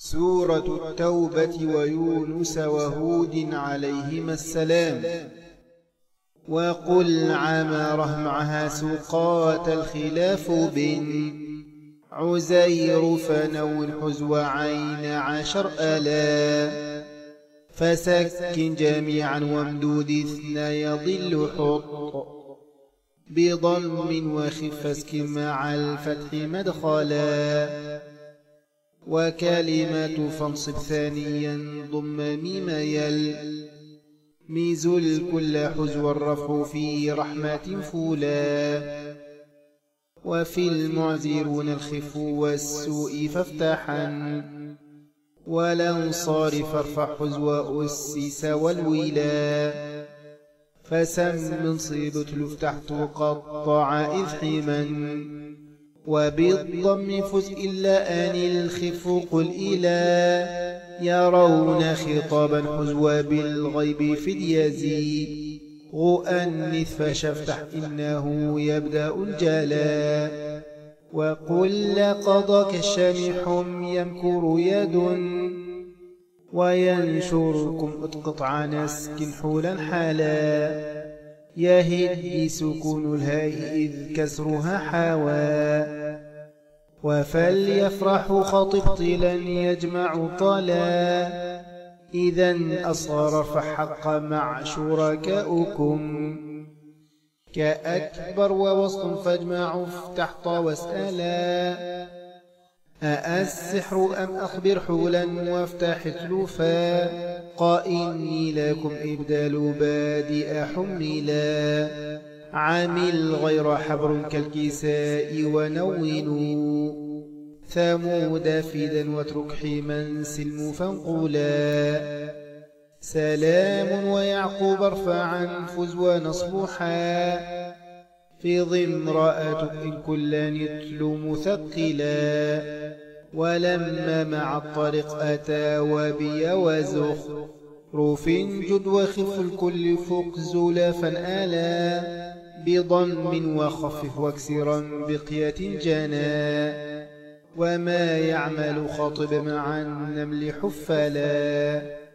سورة التوبة ويونس وهود عليهما السلام. وقل عمره معها سقات الخلاف بن عزير فنو الحزو عين 10 ألا فسكن جميعا وامدود 2 يضل حط بضم وخف اسكن مع الفتح مدخلا وكلمة فانصب ثانيا ضم ميم يل ميز الكل حزو الرفع في رحمة فولا وفي المعذرون الخف والسوء فافتحا والانصار فارفع حزو أسس والولا فسم منصب تلفتح تقطع إذ حما وبالضم فز إلا آن الخف قل إلى يرون خطابا حزو بالغيب في اليزي غؤنث فشفتح إنه يبدأ الجلا وقل لقد كالشمح يمكر يد وينشركم اتقطع نسك حولا حالا يهد سكون الهاء إذ كسرها حاوى وفليفرح خطب طلا يجمع طلا إذا أصغر فحق مع شركاؤكم كأكبر ووسط فاجمع افتح طا واسألا أأسحر أم أخبر حولا وافتح تلوفا قائني لكم إبدال بادئ حملا عامل غير حبر كالكساء ونونوا ثمود فدا واترك حما سلم فانقولا سلام ويعقوب ارفعا فز ونصبحا في ضم رأتك إن كلا نتلو مثقلا ولما مع الطريق أتى وبي وزخ روف جد وخف الكل فوق زلافا آلا بضم وخفف واكسرا بقية جنا وما يعمل خاطب مع النمل حفلا